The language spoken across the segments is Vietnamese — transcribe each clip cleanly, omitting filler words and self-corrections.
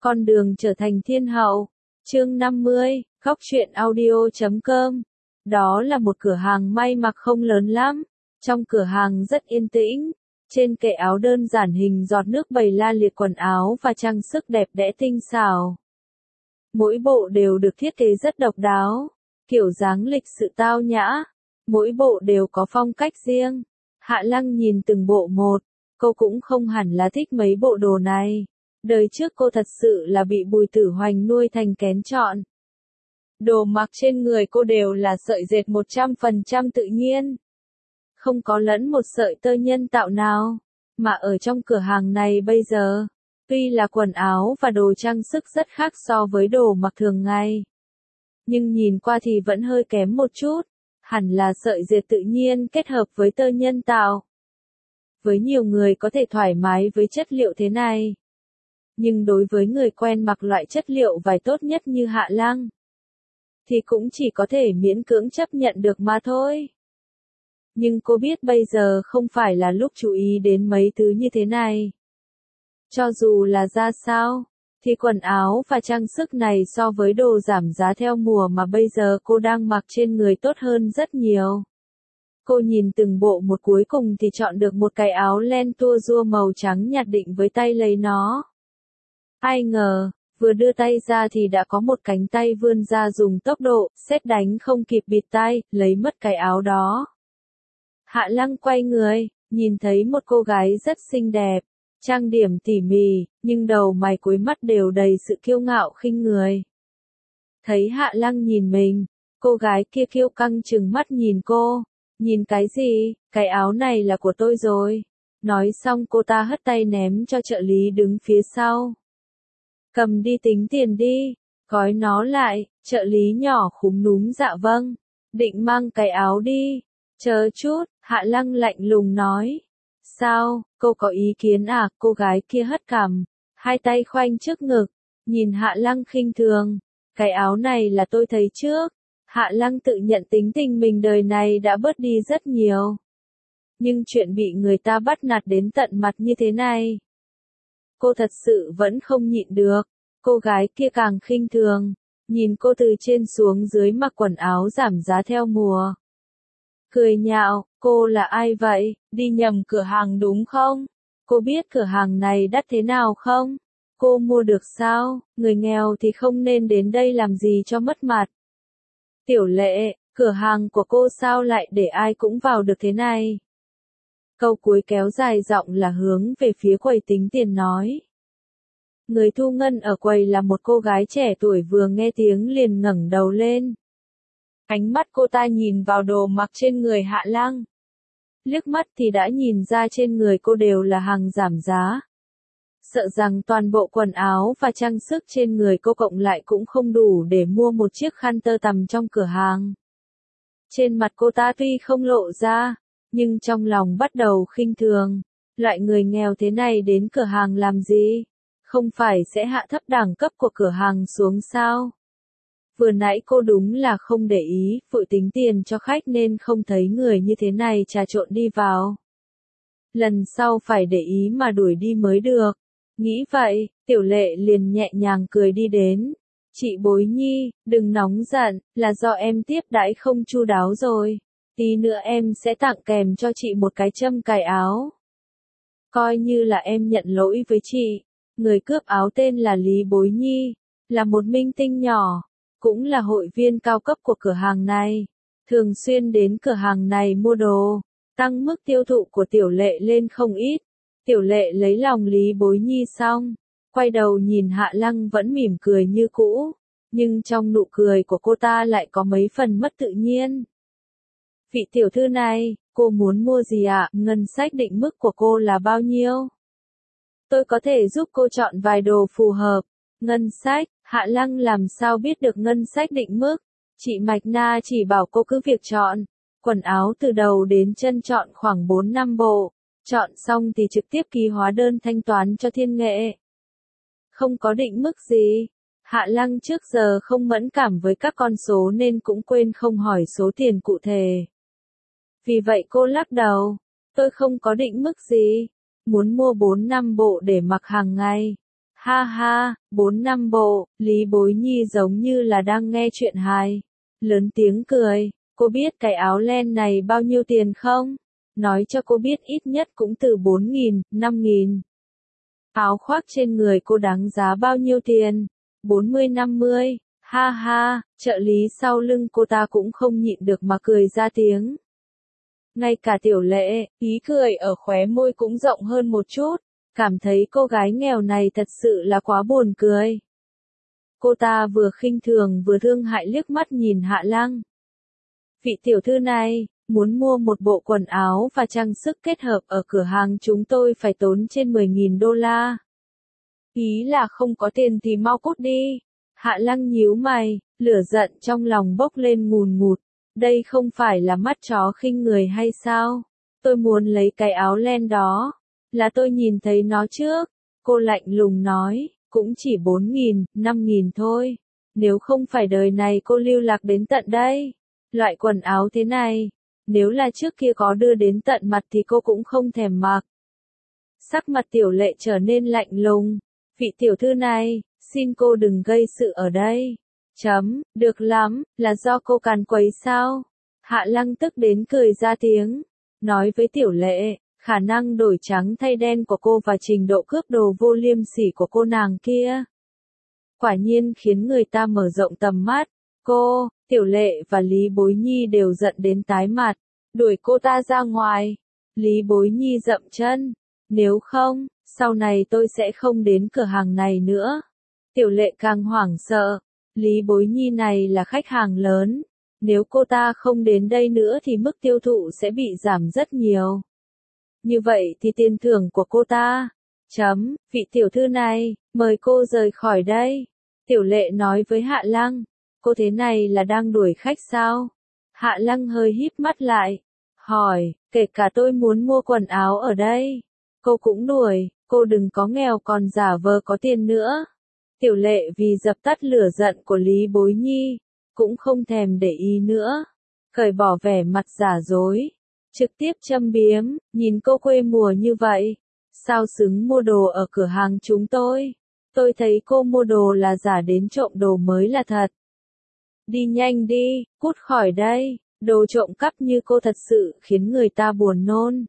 Con đường trở thành thiên hậu. Chương 50, Góc truyện audio.com. Đó là một cửa hàng may mặc không lớn lắm. Trong cửa hàng rất yên tĩnh. Trên kệ áo đơn giản hình giọt nước bày la liệt quần áo và trang sức đẹp đẽ tinh xảo. Mỗi bộ đều được thiết kế rất độc đáo, kiểu dáng lịch sự tao nhã. Mỗi bộ đều có phong cách riêng. Hạ Lăng nhìn từng bộ một, cô cũng không hẳn là thích mấy bộ đồ này. Đời trước cô thật sự là bị Bùi Tử Hoành nuôi thành kén chọn. Đồ mặc trên người cô đều là sợi dệt 100% tự nhiên. Không có lẫn một sợi tơ nhân tạo nào. Mà ở trong cửa hàng này bây giờ, tuy là quần áo và đồ trang sức rất khác so với đồ mặc thường ngày. Nhưng nhìn qua thì vẫn hơi kém một chút. Hẳn là sợi dệt tự nhiên kết hợp với tơ nhân tạo. Với nhiều người có thể thoải mái với chất liệu thế này. Nhưng đối với người quen mặc loại chất liệu vải tốt nhất như Hạ Lăng, thì cũng chỉ có thể miễn cưỡng chấp nhận được mà thôi. Nhưng cô biết bây giờ không phải là lúc chú ý đến mấy thứ như thế này. Cho dù là ra sao, thì quần áo và trang sức này so với đồ giảm giá theo mùa mà bây giờ cô đang mặc trên người tốt hơn rất nhiều. Cô nhìn từng bộ một cuối cùng thì chọn được một cái áo len tua rua màu trắng nhạt định với tay lấy nó. Ai ngờ, vừa đưa tay ra thì đã có một cánh tay vươn ra dùng tốc độ, sét đánh không kịp bịt tai, lấy mất cái áo đó. Hạ Lăng quay người, nhìn thấy một cô gái rất xinh đẹp, trang điểm tỉ mỉ, nhưng đầu mày cuối mắt đều đầy sự kiêu ngạo khinh người. Thấy Hạ Lăng nhìn mình, cô gái kia kiêu căng trừng mắt nhìn cô. Nhìn cái gì, cái áo này là của tôi rồi. Nói xong cô ta hất tay ném cho trợ lý đứng phía sau. Cầm đi tính tiền đi, gói nó lại, trợ lý nhỏ khúm núm dạ vâng. Định mang cái áo đi. Chờ chút, Hạ Lăng lạnh lùng nói. Sao, cô có ý kiến à? Cô gái kia hất cằm, hai tay khoanh trước ngực, nhìn Hạ Lăng khinh thường. Cái áo này là tôi thấy trước. Hạ Lăng tự nhận tính tình mình đời này đã bớt đi rất nhiều. Nhưng chuyện bị người ta bắt nạt đến tận mặt như thế này, cô thật sự vẫn không nhịn được. Cô gái kia càng khinh thường, nhìn cô từ trên xuống dưới mặc quần áo giảm giá theo mùa. Cười nhạo, cô là ai vậy, đi nhầm cửa hàng đúng không? Cô biết cửa hàng này đắt thế nào không? Cô mua được sao? Người nghèo thì không nên đến đây làm gì cho mất mặt. Tiểu Lệ, cửa hàng của cô sao lại để ai cũng vào được thế này? Câu cuối kéo dài giọng là hướng về phía quầy tính tiền nói. Người thu ngân ở quầy là một cô gái trẻ tuổi vừa nghe tiếng liền ngẩng đầu lên. Ánh mắt cô ta nhìn vào đồ mặc trên người Hạ Lăng. Liếc mắt thì đã nhìn ra trên người cô đều là hàng giảm giá. Sợ rằng toàn bộ quần áo và trang sức trên người cô cộng lại cũng không đủ để mua một chiếc khăn tơ tằm trong cửa hàng. Trên mặt cô ta tuy không lộ ra, nhưng trong lòng bắt đầu khinh thường. Loại người nghèo thế này đến cửa hàng làm gì? Không phải sẽ hạ thấp đẳng cấp của cửa hàng xuống sao? Vừa nãy cô đúng là không để ý, vội tính tiền cho khách nên không thấy người như thế này trà trộn đi vào. Lần sau phải để ý mà đuổi đi mới được. Nghĩ vậy, Tiểu Lệ liền nhẹ nhàng cười đi đến. Chị Bối Nhi, đừng nóng giận, là do em tiếp đãi không chu đáo rồi. Tí nữa em sẽ tặng kèm cho chị một cái châm cài áo. Coi như là em nhận lỗi với chị. Người cướp áo tên là Lý Bối Nhi, là một minh tinh nhỏ, cũng là hội viên cao cấp của cửa hàng này. Thường xuyên đến cửa hàng này mua đồ, tăng mức tiêu thụ của Tiểu Lệ lên không ít. Tiểu Lệ lấy lòng Lý Bối Nhi xong, quay đầu nhìn Hạ Lăng vẫn mỉm cười như cũ, nhưng trong nụ cười của cô ta lại có mấy phần mất tự nhiên. Vị tiểu thư này, cô muốn mua gì ạ? Ngân sách định mức của cô là bao nhiêu? Tôi có thể giúp cô chọn vài đồ phù hợp. Ngân sách, Hạ Lăng làm sao biết được ngân sách định mức? Chị Mạch Na chỉ bảo cô cứ việc chọn. Quần áo từ đầu đến chân chọn khoảng 4-5 bộ. Chọn xong thì trực tiếp ký hóa đơn thanh toán cho Thiên Nghệ. Không có định mức gì. Hạ Lăng trước giờ không mẫn cảm với các con số nên cũng quên không hỏi số tiền cụ thể. Vì vậy cô lắc đầu. Tôi không có định mức gì. Muốn mua 4-5 bộ để mặc hàng ngày. Ha ha, 4 năm bộ, Lý Bối Nhi giống như là đang nghe chuyện hài. Lớn tiếng cười, cô biết cái áo len này bao nhiêu tiền không? Nói cho cô biết ít nhất cũng từ 4.000, 5.000. Áo khoác trên người cô đáng giá bao nhiêu tiền? 40-50. Ha ha, trợ lý sau lưng cô ta cũng không nhịn được mà cười ra tiếng. Ngay cả Tiểu Lệ, ý cười ở khóe môi cũng rộng hơn một chút, cảm thấy cô gái nghèo này thật sự là quá buồn cười. Cô ta vừa khinh thường vừa thương hại liếc mắt nhìn Hạ Lăng. Vị tiểu thư này, muốn mua một bộ quần áo và trang sức kết hợp ở cửa hàng chúng tôi phải tốn trên 10.000 đô la. Ý là không có tiền thì mau cút đi. Hạ Lăng nhíu mày, lửa giận trong lòng bốc lên ngùn ngụt. Đây không phải là mắt chó khinh người hay sao? Tôi muốn lấy cái áo len đó. Là tôi nhìn thấy nó trước. Cô lạnh lùng nói, cũng chỉ 4.000, 5.000 thôi. Nếu không phải đời này cô lưu lạc đến tận đây. Loại quần áo thế này, nếu là trước kia có đưa đến tận mặt thì cô cũng không thèm mặc. Sắc mặt Tiểu Lệ trở nên lạnh lùng. Vị tiểu thư này, xin cô đừng gây sự ở đây. Được lắm, là do cô càn quấy sao? Hạ Lăng tức đến cười ra tiếng. Nói với Tiểu Lệ, khả năng đổi trắng thay đen của cô và trình độ cướp đồ vô liêm sỉ của cô nàng kia. Quả nhiên khiến người ta mở rộng tầm mắt. Cô, Tiểu Lệ và Lý Bối Nhi đều giận đến tái mặt. Đuổi cô ta ra ngoài. Lý Bối Nhi dậm chân. Nếu không, sau này tôi sẽ không đến cửa hàng này nữa. Tiểu Lệ càng hoảng sợ. Lý Bối Nhi này là khách hàng lớn. Nếu cô ta không đến đây nữa thì mức tiêu thụ sẽ bị giảm rất nhiều. Như vậy thì tiền thưởng của cô ta. Vị tiểu thư này, mời cô rời khỏi đây. Tiểu Lệ nói với Hạ Lăng. Cô thế này là đang đuổi khách sao? Hạ Lăng hơi híp mắt lại. Hỏi, kể cả tôi muốn mua quần áo ở đây. Cô cũng đuổi, cô đừng có nghèo còn giả vờ có tiền nữa. Tiểu Lệ vì dập tắt lửa giận của Lý Bối Nhi, cũng không thèm để ý nữa. Cởi bỏ vẻ mặt giả dối. Trực tiếp châm biếm, nhìn cô quê mùa như vậy. Sao xứng mua đồ ở cửa hàng chúng tôi? Tôi thấy cô mua đồ là giả đến trộm đồ mới là thật. Đi nhanh đi, cút khỏi đây. Đồ trộm cắp như cô thật sự khiến người ta buồn nôn.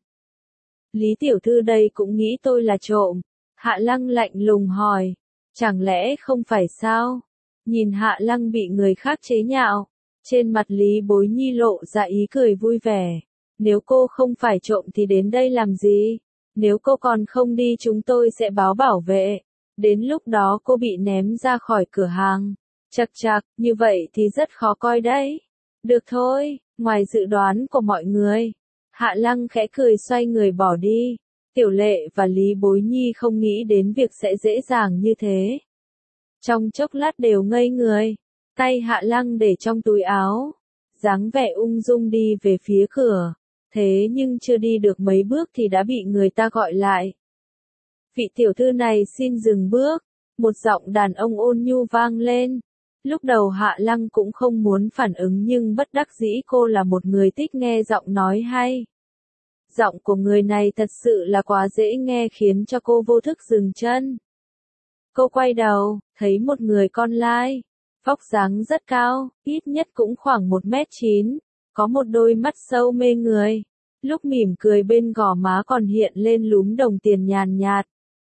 Lý tiểu thư đây cũng nghĩ tôi là trộm. Hạ Lăng lạnh lùng hỏi. Chẳng lẽ không phải sao? Nhìn Hạ Lăng bị người khác chế nhạo. Trên mặt Lý Bối Nhi lộ ra ý cười vui vẻ. Nếu cô không phải trộm thì đến đây làm gì? Nếu cô còn không đi chúng tôi sẽ báo bảo vệ. Đến lúc đó cô bị ném ra khỏi cửa hàng. Chậc chậc, như vậy thì rất khó coi đấy. Được thôi, ngoài dự đoán của mọi người. Hạ Lăng khẽ cười xoay người bỏ đi. Tiểu Lệ và Lý Bối Nhi không nghĩ đến việc sẽ dễ dàng như thế. Trong chốc lát đều ngây người. Tay Hạ Lăng để trong túi áo. Dáng vẻ ung dung đi về phía cửa. Thế nhưng chưa đi được mấy bước thì đã bị người ta gọi lại. Vị tiểu thư này xin dừng bước. Một giọng đàn ông ôn nhu vang lên. Lúc đầu Hạ Lăng cũng không muốn phản ứng nhưng bất đắc dĩ cô là một người thích nghe giọng nói hay. Giọng của người này thật sự là quá dễ nghe khiến cho cô vô thức dừng chân. Cô quay đầu, thấy một người con lai. Vóc dáng rất cao, ít nhất cũng khoảng 1m9. Có một đôi mắt sâu mê người. Lúc mỉm cười bên gò má còn hiện lên lúm đồng tiền nhàn nhạt.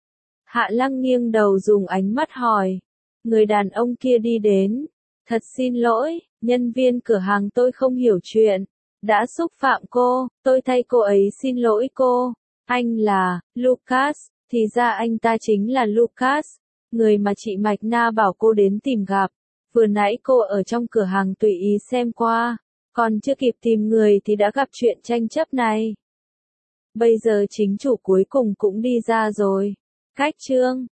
Hạ Lăng nghiêng đầu dùng ánh mắt hỏi. Người đàn ông kia đi đến. Thật xin lỗi, nhân viên cửa hàng tôi không hiểu chuyện. Đã xúc phạm cô, tôi thay cô ấy xin lỗi cô. Anh là, Lucas, thì ra anh ta chính là Lucas. Người mà chị Mạch Na bảo cô đến tìm gặp. Vừa nãy cô ở trong cửa hàng tùy ý xem qua. Còn chưa kịp tìm người thì đã gặp chuyện tranh chấp này. Bây giờ chính chủ cuối cùng cũng đi ra rồi. Cách chương